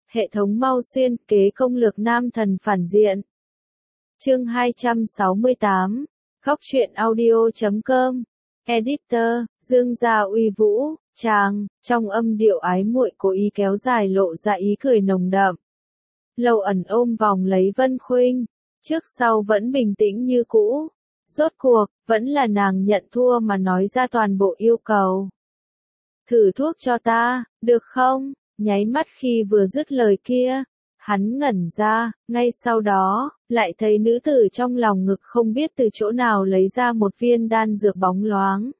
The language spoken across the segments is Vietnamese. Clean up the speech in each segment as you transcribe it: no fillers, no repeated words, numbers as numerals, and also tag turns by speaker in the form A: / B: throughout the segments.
A: Hệ thống mau xuyên kế công lược nam thần phản diện. Chương 268. Góc truyện audio.com. Editor, Dương Gia uy vũ, chàng, trong âm điệu ái muội cố ý kéo dài lộ ra ý cười nồng đậm. Lâu Ẩn ôm vòng lấy Vân Khuynh, trước sau vẫn bình tĩnh như cũ. Rốt cuộc, vẫn là nàng nhận thua mà nói ra toàn bộ yêu cầu. Thử thuốc cho ta, được không? Nháy mắt khi vừa dứt lời kia, hắn ngẩn ra, ngay sau đó, lại thấy nữ tử trong lòng ngực không biết từ chỗ nào lấy ra một viên đan dược bóng loáng.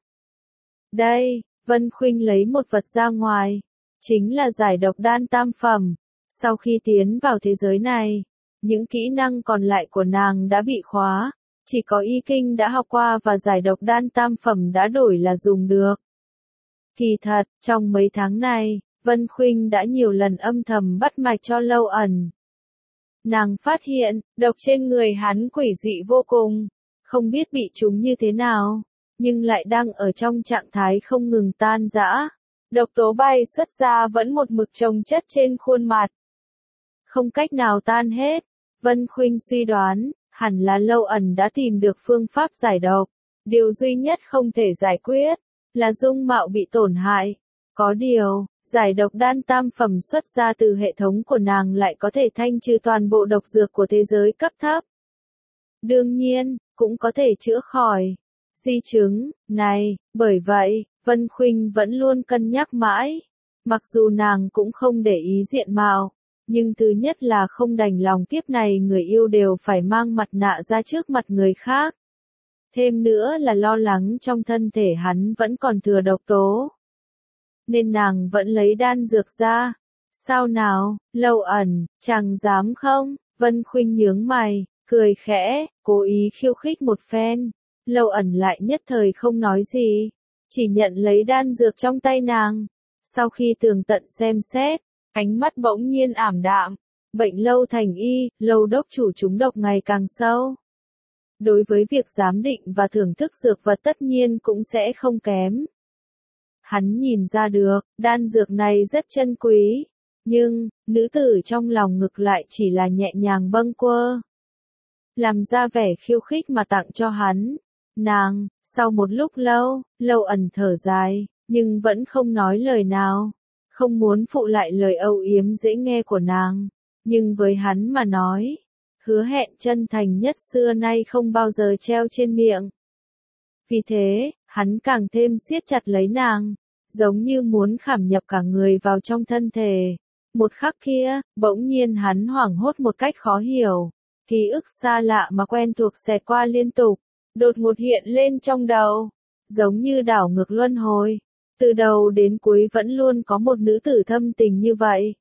A: Đây, Vân Khuynh lấy một vật ra ngoài, chính là giải độc đan tam phẩm. Sau khi tiến vào thế giới này, những kỹ năng còn lại của nàng đã bị khóa, chỉ có y kinh đã học qua và giải độc đan tam phẩm đã đổi là dùng được. Kỳ thật, trong mấy tháng này, Vân Khuynh đã nhiều lần âm thầm bắt mạch cho Lâu Ẩn. Nàng phát hiện, độc trên người hắn quỷ dị vô cùng, không biết bị chúng như thế nào, nhưng lại đang ở trong trạng thái không ngừng tan rã. Độc tố bay xuất ra vẫn một mực chồng chất trên khuôn mặt. Không cách nào tan hết, Vân Khuynh suy đoán, hẳn là Lâu Ẩn đã tìm được phương pháp giải độc. Điều duy nhất không thể giải quyết, là dung mạo bị tổn hại. Có điều, giải độc đan tam phẩm xuất ra từ hệ thống của nàng lại có thể thanh trừ toàn bộ độc dược của thế giới cấp thấp. Đương nhiên, cũng có thể chữa khỏi di chứng này, bởi vậy, Vân Khuynh vẫn luôn cân nhắc mãi. Mặc dù nàng cũng không để ý diện mạo, nhưng thứ nhất là không đành lòng kiếp này người yêu đều phải mang mặt nạ ra trước mặt người khác. Thêm nữa là lo lắng trong thân thể hắn vẫn còn thừa độc tố. Nên nàng vẫn lấy đan dược ra. Sao nào, Lâu Ẩn, chàng dám không? Vân Khuynh nhướng mày, cười khẽ, cố ý khiêu khích một phen. Lâu Ẩn lại nhất thời không nói gì, chỉ nhận lấy đan dược trong tay nàng. Sau khi tường tận xem xét, ánh mắt bỗng nhiên ảm đạm. Bệnh Lâu thành y, Lâu đốc chủ trúng độc ngày càng sâu. Đối với việc giám định và thưởng thức dược vật tất nhiên cũng sẽ không kém. Hắn nhìn ra được, đan dược này rất chân quý, nhưng, nữ tử trong lòng ngực lại chỉ là nhẹ nhàng bâng quơ. Làm ra vẻ khiêu khích mà tặng cho hắn. Nàng, sau một lúc lâu, Lâu Ẩn thở dài, nhưng vẫn không nói lời nào. Không muốn phụ lại lời âu yếm dễ nghe của nàng, nhưng với hắn mà nói, hứa hẹn chân thành nhất xưa nay không bao giờ treo trên miệng. Vì thế, hắn càng thêm siết chặt lấy nàng, giống như muốn khảm nhập cả người vào trong thân thể. Một khắc kia, bỗng nhiên hắn hoảng hốt một cách khó hiểu. Ký ức xa lạ mà quen thuộc xẹt qua liên tục, đột ngột hiện lên trong đầu, giống như đảo ngược luân hồi. Từ đầu đến cuối vẫn luôn có một nữ tử thâm tình như vậy.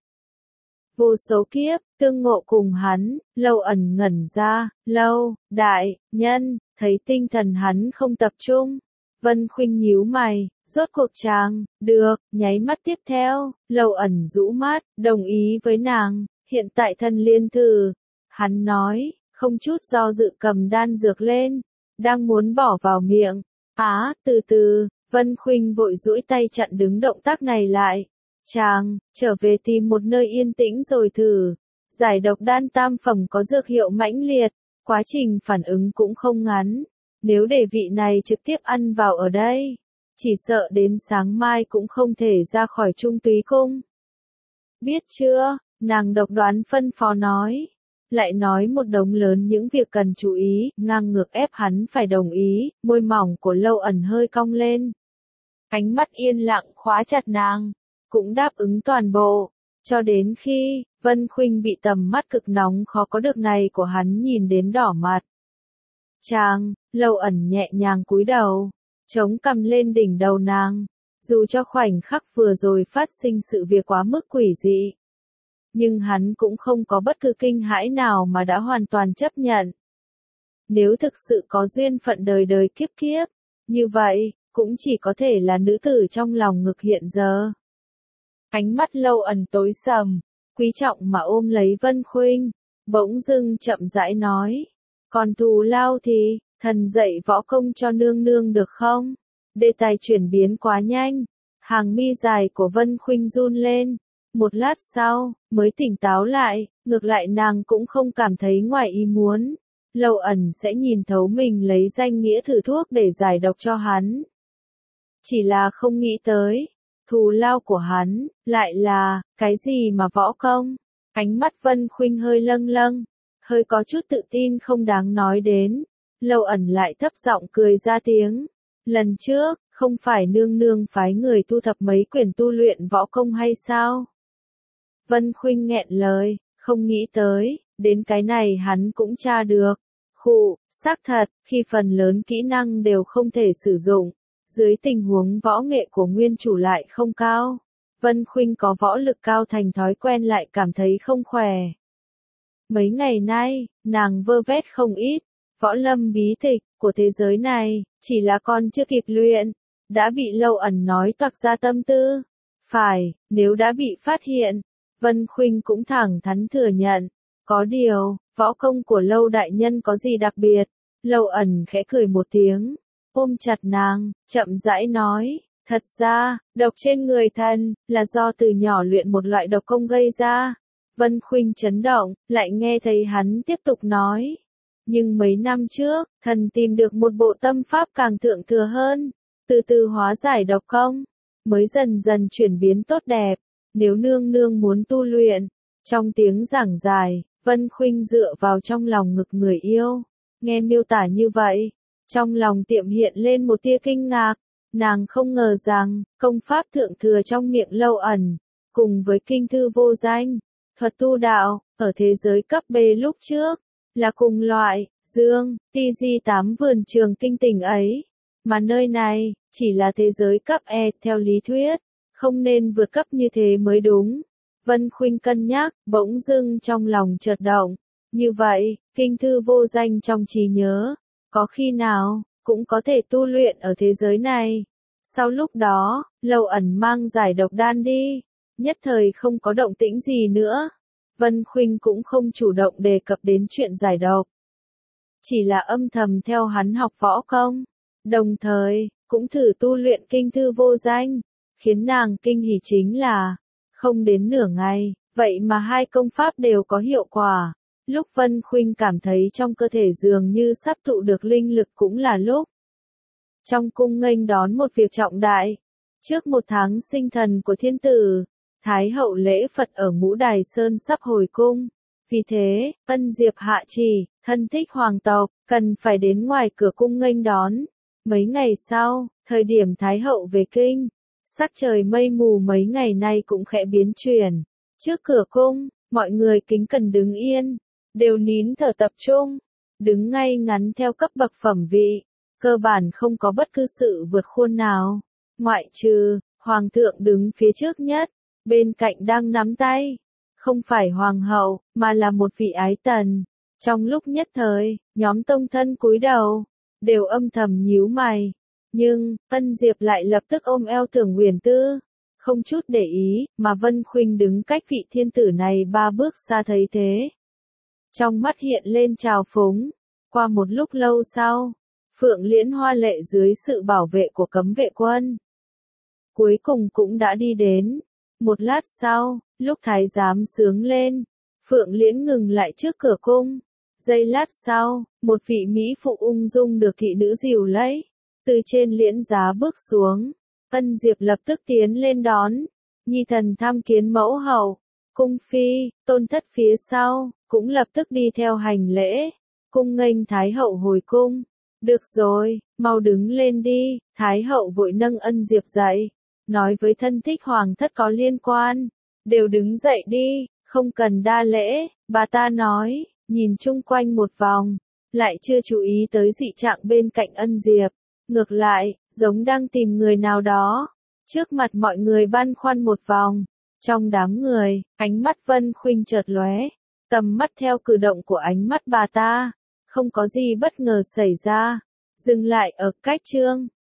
A: Vô số kiếp, tương ngộ cùng hắn, Lâu Ẩn ngẩn ra, Lâu, đại, nhân, thấy tinh thần hắn không tập trung. Vân Khuynh nhíu mày, rốt cuộc chàng, được, nháy mắt tiếp theo, Lâu Ẩn rũ mắt, đồng ý với nàng, hiện tại thân liên thử. Hắn nói, không chút do dự cầm đan dược lên, đang muốn bỏ vào miệng. Từ từ, Vân Khuynh vội duỗi tay chặn đứng động tác này lại. Chàng, trở về tìm một nơi yên tĩnh rồi thử. Giải độc đan tam phẩm có dược hiệu mãnh liệt, quá trình phản ứng cũng không ngắn. Nếu để vị này trực tiếp ăn vào ở đây, chỉ sợ đến sáng mai cũng không thể ra khỏi Trung Túy Cung. Biết chưa, nàng độc đoán phân phó nói. Lại nói một đống lớn những việc cần chú ý, ngang ngược ép hắn phải đồng ý, môi mỏng của Lâu Ẩn hơi cong lên. Ánh mắt yên lặng khóa chặt nàng, cũng đáp ứng toàn bộ, cho đến khi, Vân Khuynh bị tầm mắt cực nóng khó có được này của hắn nhìn đến đỏ mặt. Chàng, Lâu Ẩn nhẹ nhàng cúi đầu, chống cằm lên đỉnh đầu nàng, dù cho khoảnh khắc vừa rồi phát sinh sự việc quá mức quỷ dị. Nhưng hắn cũng không có bất cứ kinh hãi nào mà đã hoàn toàn chấp nhận. Nếu thực sự có duyên phận đời đời kiếp kiếp, như vậy, cũng chỉ có thể là nữ tử trong lòng ngực hiện giờ. Ánh mắt Lâu Ẩn tối sầm, quý trọng mà ôm lấy Vân Khuynh, bỗng dưng chậm rãi nói. Còn thù lao thì, thần dạy võ công cho nương nương được không? Đề tài chuyển biến quá nhanh, hàng mi dài của Vân Khuynh run lên, Một lát sau, mới tỉnh táo lại, ngược lại nàng cũng không cảm thấy ngoài ý muốn. Lâu Ẩn sẽ nhìn thấu mình lấy danh nghĩa thử thuốc để giải độc cho hắn. Chỉ là không nghĩ tới, thù lao của hắn, lại là, cái gì mà võ công? Ánh mắt Vân Khuynh hơi lâng lâng, hơi có chút tự tin không đáng nói đến. Lâu Ẩn lại thấp giọng cười ra tiếng. Lần trước, không phải nương nương phái người thu thập mấy quyển tu luyện võ công hay sao? Vân Khuynh nghẹn lời, không nghĩ tới, đến cái này hắn cũng tra được. Khụ, xác thật, khi phần lớn kỹ năng đều không thể sử dụng, dưới tình huống võ nghệ của nguyên chủ lại không cao. Vân Khuynh có võ lực cao thành thói quen lại cảm thấy không khỏe. Mấy ngày nay, nàng vơ vét không ít, võ lâm bí tịch của thế giới này, chỉ là con chưa kịp luyện, đã bị Lâu Ẩn nói toạc ra tâm tư. Phải, nếu đã bị phát hiện, Vân Khuynh cũng thẳng thắn thừa nhận. Có điều, võ công của Lâu đại nhân có gì đặc biệt? Lâu Ẩn khẽ cười một tiếng, ôm chặt nàng, chậm rãi nói, thật ra, độc trên người thần, là do từ nhỏ luyện một loại độc công gây ra. Vân Khuynh chấn động, lại nghe thấy hắn tiếp tục nói. Nhưng mấy năm trước, thần tìm được một bộ tâm pháp càng thượng thừa hơn, từ từ hóa giải độc công, mới dần dần chuyển biến tốt đẹp. Nếu nương nương muốn tu luyện, trong tiếng giảng dài, Vân Khuynh dựa vào trong lòng ngực người yêu, nghe miêu tả như vậy, trong lòng tiệm hiện lên một tia kinh ngạc, nàng không ngờ rằng, công pháp thượng thừa trong miệng Lâu Ẩn, cùng với kinh thư vô danh, thuật tu đạo, ở thế giới cấp B lúc trước, là cùng loại, ti di 8 vườn trường kinh tình ấy, mà nơi này, chỉ là thế giới cấp E theo lý thuyết, không nên vượt cấp như thế mới đúng. Vân Khuynh cân nhắc, bỗng dưng trong lòng chợt động. Như vậy, kinh thư vô danh trong trí nhớ, có khi nào, cũng có thể tu luyện ở thế giới này. Sau lúc đó, Lâu Ẩn mang giải độc đan đi, nhất thời không có động tĩnh gì nữa. Vân Khuynh cũng không chủ động đề cập đến chuyện giải độc. Chỉ là âm thầm theo hắn học võ công, đồng thời, cũng thử tu luyện kinh thư vô danh. Khiến nàng kinh hỉ chính là, không đến nửa ngày, vậy mà hai công pháp đều có hiệu quả. Lúc Vân Khuynh cảm thấy trong cơ thể dường như sắp tụ được linh lực cũng là lúc. Trong cung nghênh đón một việc trọng đại. Trước một tháng sinh thần của thiên tử, Thái hậu lễ Phật ở Ngũ Đài Sơn sắp hồi cung. Vì thế, Ân Diệp hạ chỉ, thân thích hoàng tộc, cần phải đến ngoài cửa cung nghênh đón. Mấy ngày sau, thời điểm Thái hậu về kinh, sắc trời mây mù mấy ngày nay cũng khẽ biến chuyển. Trước cửa cung, mọi người kính cẩn đứng yên, đều nín thở tập trung, đứng ngay ngắn theo cấp bậc phẩm vị, cơ bản không có bất cứ sự vượt khuôn nào, ngoại trừ, hoàng thượng đứng phía trước nhất, bên cạnh đang nắm tay, không phải hoàng hậu, mà là một vị ái tần. Trong lúc nhất thời, nhóm tông thân cúi đầu, đều âm thầm nhíu mày. Nhưng, Ân Diệp lại lập tức ôm eo Tưởng Huyền Tư, không chút để ý, mà Vân Khuynh đứng cách vị thiên tử này 3 bước xa thấy thế. Trong mắt hiện lên trào phúng, qua một lúc lâu sau, Phượng Liễn hoa lệ dưới sự bảo vệ của cấm vệ quân. Cuối cùng cũng đã đi đến. Một lát sau, lúc thái giám sướng lên, Phượng Liễn ngừng lại trước cửa cung. Giây lát sau, một vị mỹ phụ ung dung được thị nữ dìu lấy, từ trên liễn giá bước xuống. Ân Diệp lập tức tiến lên đón. Nhi thần tham kiến mẫu hậu. Cung phi, tôn thất phía sau, cũng lập tức đi theo hành lễ. Cung nghênh Thái hậu hồi cung. Được rồi, mau đứng lên đi. Thái hậu vội nâng Ân Diệp dậy, nói với thân thích hoàng thất có liên quan. Đều đứng dậy đi, không cần đa lễ. Bà ta nói, nhìn chung quanh một vòng, lại chưa chú ý tới dị trạng bên cạnh Ân Diệp. Ngược lại, giống đang tìm người nào đó. Trước mặt mọi người băn khoăn một vòng. Trong đám người, ánh mắt Vân Khuynh chợt lóe. Tầm mắt theo cử động của ánh mắt bà ta. Không có gì bất ngờ xảy ra. Dừng lại ở cách chương